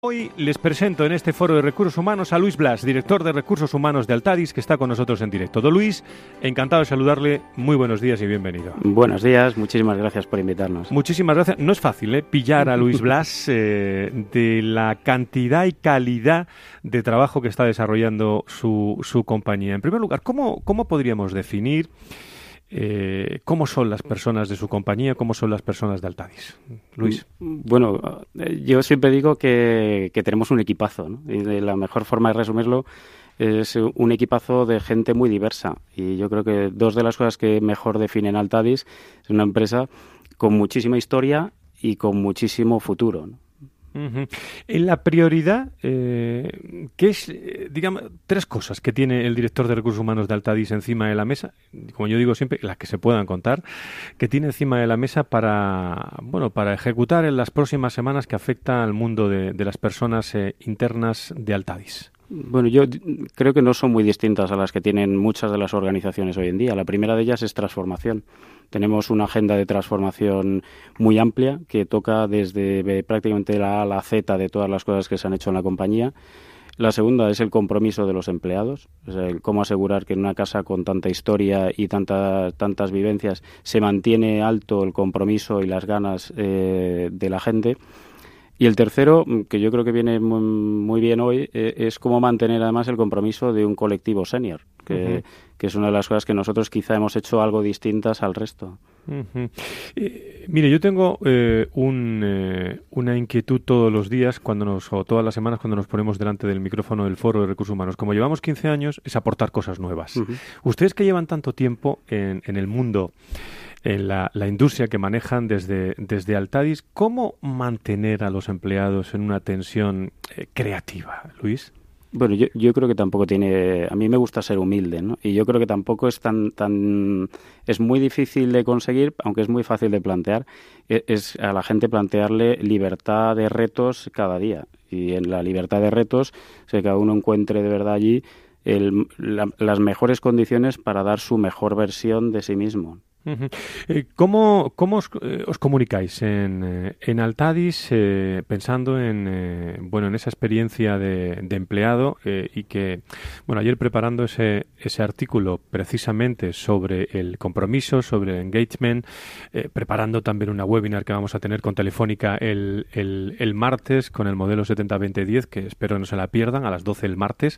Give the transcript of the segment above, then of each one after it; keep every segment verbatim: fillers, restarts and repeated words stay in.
Hoy les presento en este foro de recursos humanos a Luis Blas, director de recursos humanos de Altadis, que está con nosotros en directo. Don Luis, encantado de saludarle, muy buenos días y bienvenido. Buenos días, muchísimas gracias por invitarnos. Muchísimas gracias. No es fácil ¿eh? pillar a Luis Blas eh, de la cantidad y calidad de trabajo que está desarrollando su, su compañía. En primer lugar, ¿cómo, cómo podríamos definir Eh, ¿cómo son las personas de su compañía? ¿Cómo son las personas de Altadis? Luis. Bueno, yo siempre digo que, que tenemos un equipazo, ¿no? Y de la mejor forma de resumirlo es un equipazo de gente muy diversa. Y yo creo que dos de las cosas que mejor definen Altadis es una empresa con muchísima historia y con muchísimo futuro, ¿no? Uh-huh. En la prioridad, eh, ¿qué es, eh, digamos, tres cosas que tiene el director de recursos humanos de Altadis encima de la mesa? Como yo digo siempre, las que se puedan contar, que tiene encima de la mesa para, bueno, para ejecutar en las próximas semanas que afecta al mundo de, de las personas eh, internas de Altadis. Bueno, yo creo que no son muy distintas a las que tienen muchas de las organizaciones hoy en día. La primera de ellas es transformación. Tenemos una agenda de transformación muy amplia que toca desde prácticamente la A a la Z de todas las cosas que se han hecho en la compañía. La segunda es el compromiso de los empleados, o sea, el cómo asegurar que en una casa con tanta historia y tanta, tantas vivencias se mantiene alto el compromiso y las ganas eh, de la gente. Y el tercero, que yo creo que viene muy, muy bien hoy, eh, es cómo mantener además el compromiso de un colectivo senior, que, uh-huh. que es una de las cosas que nosotros quizá hemos hecho algo distintas al resto. Uh-huh. Eh, mire, yo tengo eh, un, eh, una inquietud todos los días cuando nos, o todas las semanas cuando nos ponemos delante del micrófono del Foro de Recursos Humanos. Como llevamos quince años, es aportar cosas nuevas. Uh-huh. Ustedes que llevan tanto tiempo en, en el mundo, en la, la industria que manejan desde, desde Altadis, ¿cómo mantener a los empleados en una tensión eh, creativa, Luis? Bueno, yo, yo creo que tampoco tiene... A mí me gusta ser humilde, ¿no? Y yo creo que tampoco es tan... tan es muy difícil de conseguir, aunque es muy fácil de plantear, es, es a la gente plantearle libertad de retos cada día. Y en la libertad de retos, o sea, que cada uno encuentre de verdad allí el, la, las mejores condiciones para dar su mejor versión de sí mismo. Uh-huh. Eh, ¿Cómo, cómo os, eh, os comunicáis en, eh, en Altadis eh, pensando en eh, bueno en esa experiencia de, de empleado eh, y que bueno ayer preparando ese ese artículo precisamente sobre el compromiso, sobre el engagement, eh, preparando también una webinar que vamos a tener con Telefónica el, el, el martes con el modelo setenta veinte diez, que espero no se la pierdan, a las doce el martes.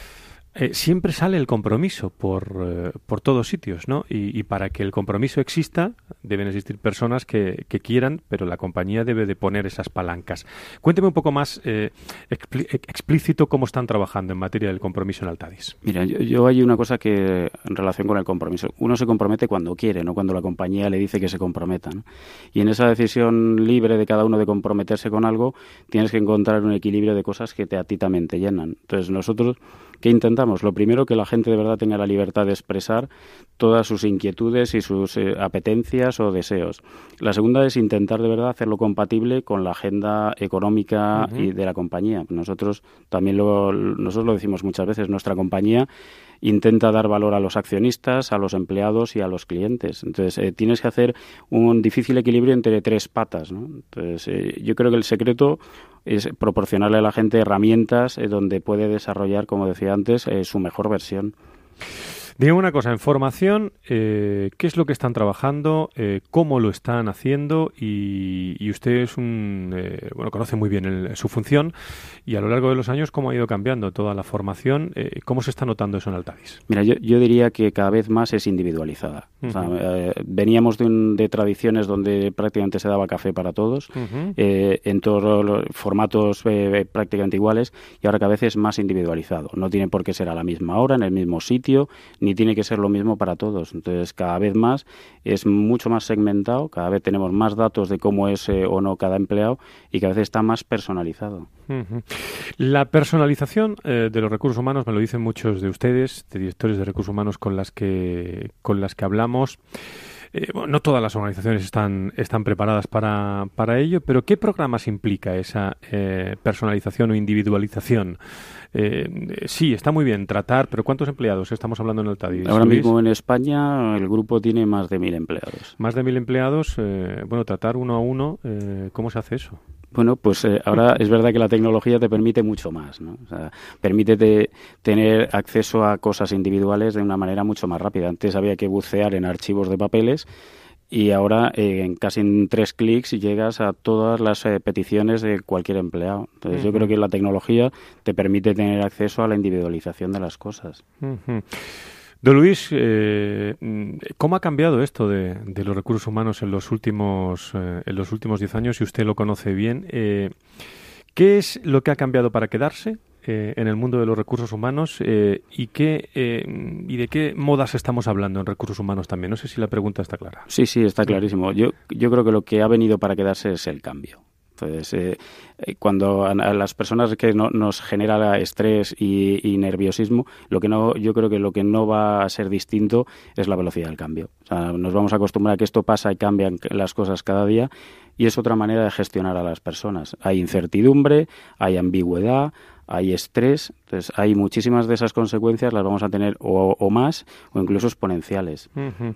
Eh, siempre sale el compromiso por, eh, por todos sitios, ¿no? Y, y para que el compromiso exista, deben existir personas que, que quieran, pero la compañía debe de poner esas palancas. Cuénteme un poco más eh, expli- explícito cómo están trabajando en materia del compromiso en Altadis. Mira, yo, yo hay una cosa que en relación con el compromiso. Uno se compromete cuando quiere, no cuando la compañía le dice que se comprometa, ¿no? Y en esa decisión libre de cada uno de comprometerse con algo, tienes que encontrar un equilibrio de cosas que te, a ti también te llenan. Entonces, nosotros, ¿qué intentamos? Lo primero, que la gente de verdad tenga la libertad de expresar todas sus inquietudes y sus eh, apetencias o deseos. La segunda es intentar de verdad hacerlo compatible con la agenda económica uh-huh. y de la compañía. Nosotros también lo, nosotros lo decimos muchas veces, nuestra compañía intenta dar valor a los accionistas, a los empleados y a los clientes. Entonces, eh, tienes que hacer un difícil equilibrio entre tres patas, ¿no? Entonces, eh, yo creo que el secreto es proporcionarle a la gente herramientas eh, donde puede desarrollar, como decía antes, eh, su mejor versión. Dígame una cosa, en formación, eh, ¿qué es lo que están trabajando? Eh, ¿Cómo lo están haciendo? Y, y usted es un, eh, bueno, conoce muy bien el, su función y a lo largo de los años, ¿cómo ha ido cambiando toda la formación? Eh, ¿Cómo se está notando eso en Altadis? Mira, yo, yo diría que cada vez más es individualizada. Uh-huh. O sea, eh, veníamos de, un, de tradiciones donde prácticamente se daba café para todos, uh-huh. eh, en todos los formatos eh, prácticamente iguales, y ahora cada vez es más individualizado. No tiene por qué ser a la misma hora, en el mismo sitio, ni tiene que ser lo mismo para todos. Entonces, cada vez más es mucho más segmentado, cada vez tenemos más datos de cómo es eh, o no cada empleado y cada vez está más personalizado. Uh-huh. La personalización eh, de los recursos humanos, me lo dicen muchos de ustedes, de directores de recursos humanos con las que, con las que hablamos. Eh, bueno, no todas las organizaciones están, están preparadas para, para ello, pero ¿qué programas implica esa eh, personalización o individualización? Eh, sí, está muy bien tratar, pero ¿cuántos empleados estamos hablando en Altadis? Ahora mismo en España el grupo tiene más de mil empleados. Más de mil empleados, eh, bueno, tratar uno a uno, eh, ¿cómo se hace eso? Bueno, pues eh, ahora es verdad que la tecnología te permite mucho más, ¿no? O sea, permite te, tener acceso a cosas individuales de una manera mucho más rápida. Antes había que bucear en archivos de papeles y ahora eh, en casi en tres clics llegas a todas las eh, peticiones de cualquier empleado. Entonces uh-huh. yo creo que la tecnología te permite tener acceso a la individualización de las cosas. Uh-huh. Don Luis, eh, ¿cómo ha cambiado esto de, de los recursos humanos en los últimos eh, en los últimos diez años? Si usted lo conoce bien, eh, ¿qué es lo que ha cambiado para quedarse eh, en el mundo de los recursos humanos eh, y qué eh, y de qué modas estamos hablando en recursos humanos también? No sé si la pregunta está clara. Sí, sí, está clarísimo. Yo yo creo que lo que ha venido para quedarse es el cambio. Entonces, eh, cuando a, a las personas que no, nos genera estrés y, y nerviosismo, lo que no, yo creo que lo que no va a ser distinto es la velocidad del cambio. O sea, nos vamos a acostumbrar a que esto pasa y cambian las cosas cada día y es otra manera de gestionar a las personas. Hay incertidumbre, hay ambigüedad, hay estrés, entonces hay muchísimas de esas consecuencias, las vamos a tener o, o más o incluso exponenciales. Uh-huh.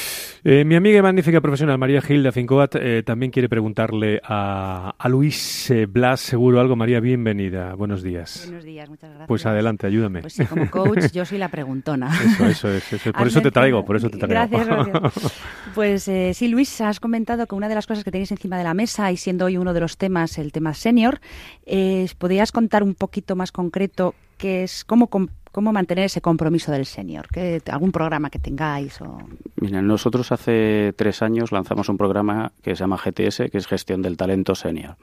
Eh, mi amiga y magnífica profesional María Gil de Fincoat eh, también quiere preguntarle a, a Luis eh, Blas seguro algo. María, bienvenida. Buenos días. Buenos días, muchas gracias. Pues adelante, ayúdame. Pues sí, como coach yo soy la preguntona. Eso, eso es. Eso. Por eso te traigo, por eso te traigo. Gracias, gracias. Pues eh, sí, Luis, has comentado que una de las cosas que tenéis encima de la mesa y siendo hoy uno de los temas, el tema senior, eh, ¿podrías contar un poquito más concreto qué es, cómo ¿Cómo mantener ese compromiso del senior? ¿Algún programa que tengáis? O... Mira, nosotros hace tres años lanzamos un programa que se llama G T S, que es Gestión del Talento Senior.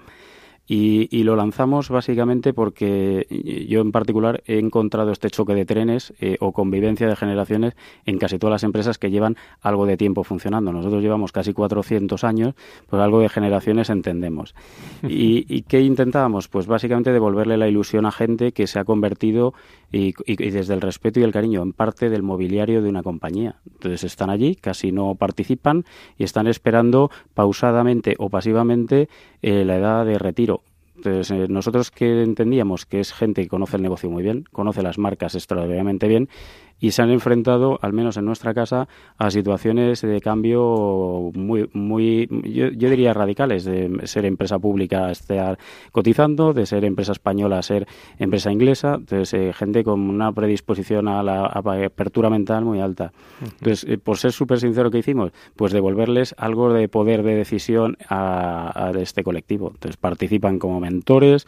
Y, y lo lanzamos básicamente porque yo en particular he encontrado este choque de trenes eh, o convivencia de generaciones en casi todas las empresas que llevan algo de tiempo funcionando. Nosotros llevamos casi cuatrocientos años, pues algo de generaciones entendemos. ¿Y, y qué intentábamos? Pues básicamente devolverle la ilusión a gente que se ha convertido y, y, y desde el respeto y el cariño en parte del mobiliario de una compañía. Entonces están allí, casi no participan y están esperando pausadamente o pasivamente eh, la edad de retiro. Entonces, eh, nosotros que entendíamos que es gente que conoce el negocio muy bien, conoce las marcas extraordinariamente bien y se han enfrentado, al menos en nuestra casa, a situaciones de cambio muy, muy yo, yo diría radicales, de ser empresa pública a estar cotizando, de ser empresa española a ser empresa inglesa, entonces eh, gente con una predisposición a la a apertura mental muy alta. Entonces, eh, por ser súper sincero, ¿qué hicimos? Pues devolverles algo de poder de decisión a, a este colectivo. Entonces, participan como mentores,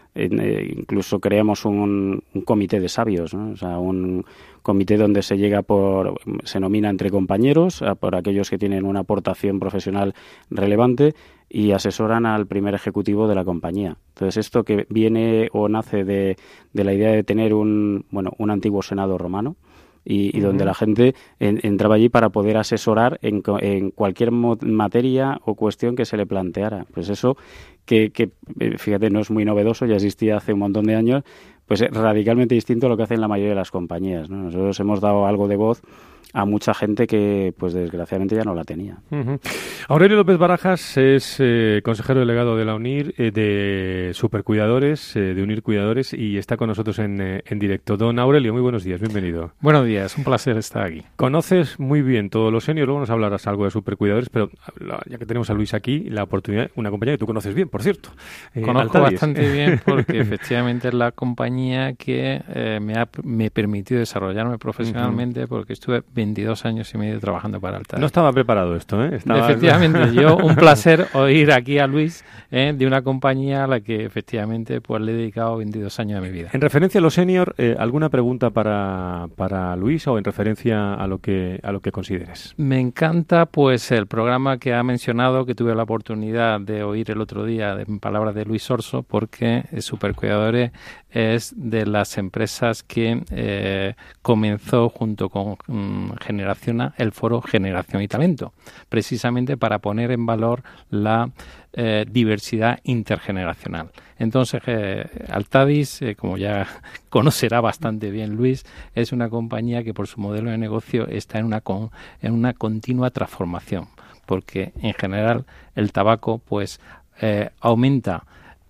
eh, incluso creamos un, un comité de sabios, ¿no? O sea, un comité donde se llega por, se nomina entre compañeros, a, por aquellos que tienen una aportación profesional relevante y asesoran al primer ejecutivo de la compañía. Entonces, esto que viene o nace de, de la idea de tener un, bueno, un antiguo senado romano, y, y uh-huh. donde la gente en, entraba allí para poder asesorar en, en cualquier mo- materia o cuestión que se le planteara. Pues eso, que, que fíjate, no es muy novedoso, ya existía hace un montón de años, pues es radicalmente distinto a lo que hacen la mayoría de las compañías, ¿no? Nosotros hemos dado algo de voz a mucha gente que, pues desgraciadamente, ya no la tenía. Uh-huh. Aurelio López Barajas es eh, consejero delegado de la UNIR, eh, de Supercuidadores, eh, de UNIR Cuidadores, y está con nosotros en, eh, en directo. Don Aurelio, muy buenos días, bienvenido. Buenos días, un placer estar aquí. Conoces muy bien todos los seniors, luego nos hablarás algo de Supercuidadores, pero ya que tenemos a Luis aquí, la oportunidad, una compañía que tú conoces bien, por cierto. Eh, Conozco Altadis. Bastante bien porque efectivamente es la compañía que eh, me ha me permitido desarrollarme profesionalmente, uh-huh. porque estuve veintidós años y medio trabajando para Altadis. No estaba preparado esto, ¿eh? Estaba... Efectivamente, yo un placer oír aquí a Luis ¿eh? de una compañía a la que efectivamente pues le he dedicado veintidós años de mi vida. En referencia a los senior, eh, ¿alguna pregunta para, para Luis o en referencia a lo que a lo que consideres? Me encanta pues el programa que ha mencionado, que tuve la oportunidad de oír el otro día en palabras de Luis Orso, porque Supercuidadores es de las empresas que eh, comenzó junto con um, Generaciona el foro Generación y Talento, precisamente para poner en valor la eh, diversidad intergeneracional. Entonces, eh, Altadis, eh, como ya conocerá bastante bien Luis, es una compañía que por su modelo de negocio está en una, con, en una continua transformación, porque en general el tabaco pues eh, aumenta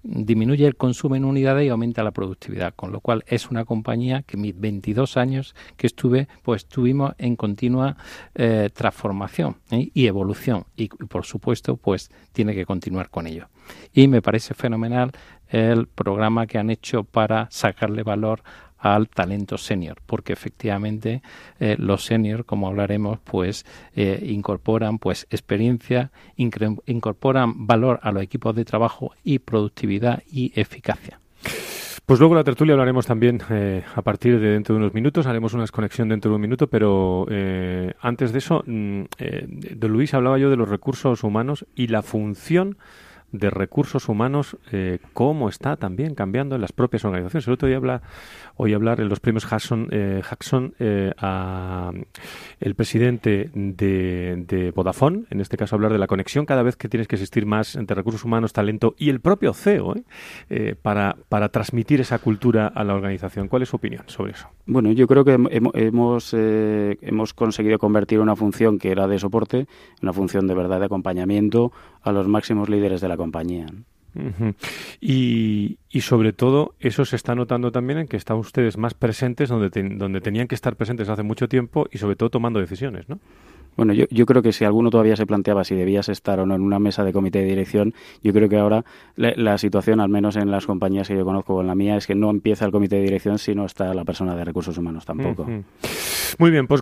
disminuye el consumo en unidades y aumenta la productividad, con lo cual es una compañía que mis veintidós años que estuve, pues estuvimos en continua eh, transformación ¿eh? y evolución y, y por supuesto pues tiene que continuar con ello. Y me parece fenomenal el programa que han hecho para sacarle valor al talento senior, porque efectivamente eh, los senior, como hablaremos, pues eh, incorporan pues experiencia, incre- incorporan valor a los equipos de trabajo y productividad y eficacia. Pues luego la tertulia hablaremos también eh, a partir de dentro de unos minutos, haremos una conexión dentro de un minuto, pero eh, antes de eso, eh, don Luis, hablaba yo de los recursos humanos y la función de recursos humanos, eh, cómo está también cambiando en las propias organizaciones. El otro día habla, oí hablar en los premios Jackson, eh, Jackson eh, a el presidente de, de Vodafone, en este caso hablar de la conexión cada vez que tienes que existir más entre recursos humanos, talento y el propio C E O ¿eh? Eh, para, para transmitir esa cultura a la organización. ¿Cuál es su opinión sobre eso? Bueno, yo creo que hemos, hemos, eh, hemos conseguido convertir una función que era de soporte en una función de verdad de acompañamiento a los máximos líderes de la compañía. Uh-huh. Y, y sobre todo eso se está notando también en que están ustedes más presentes donde, ten, donde tenían que estar presentes hace mucho tiempo y sobre todo tomando decisiones, ¿no? Bueno, yo, yo creo que si alguno todavía se planteaba si debías estar o no en una mesa de comité de dirección, yo creo que ahora la, la situación, al menos en las compañías que yo conozco o en la mía, es que no empieza el comité de dirección si no está la persona de recursos humanos tampoco. Uh-huh. Muy bien, pues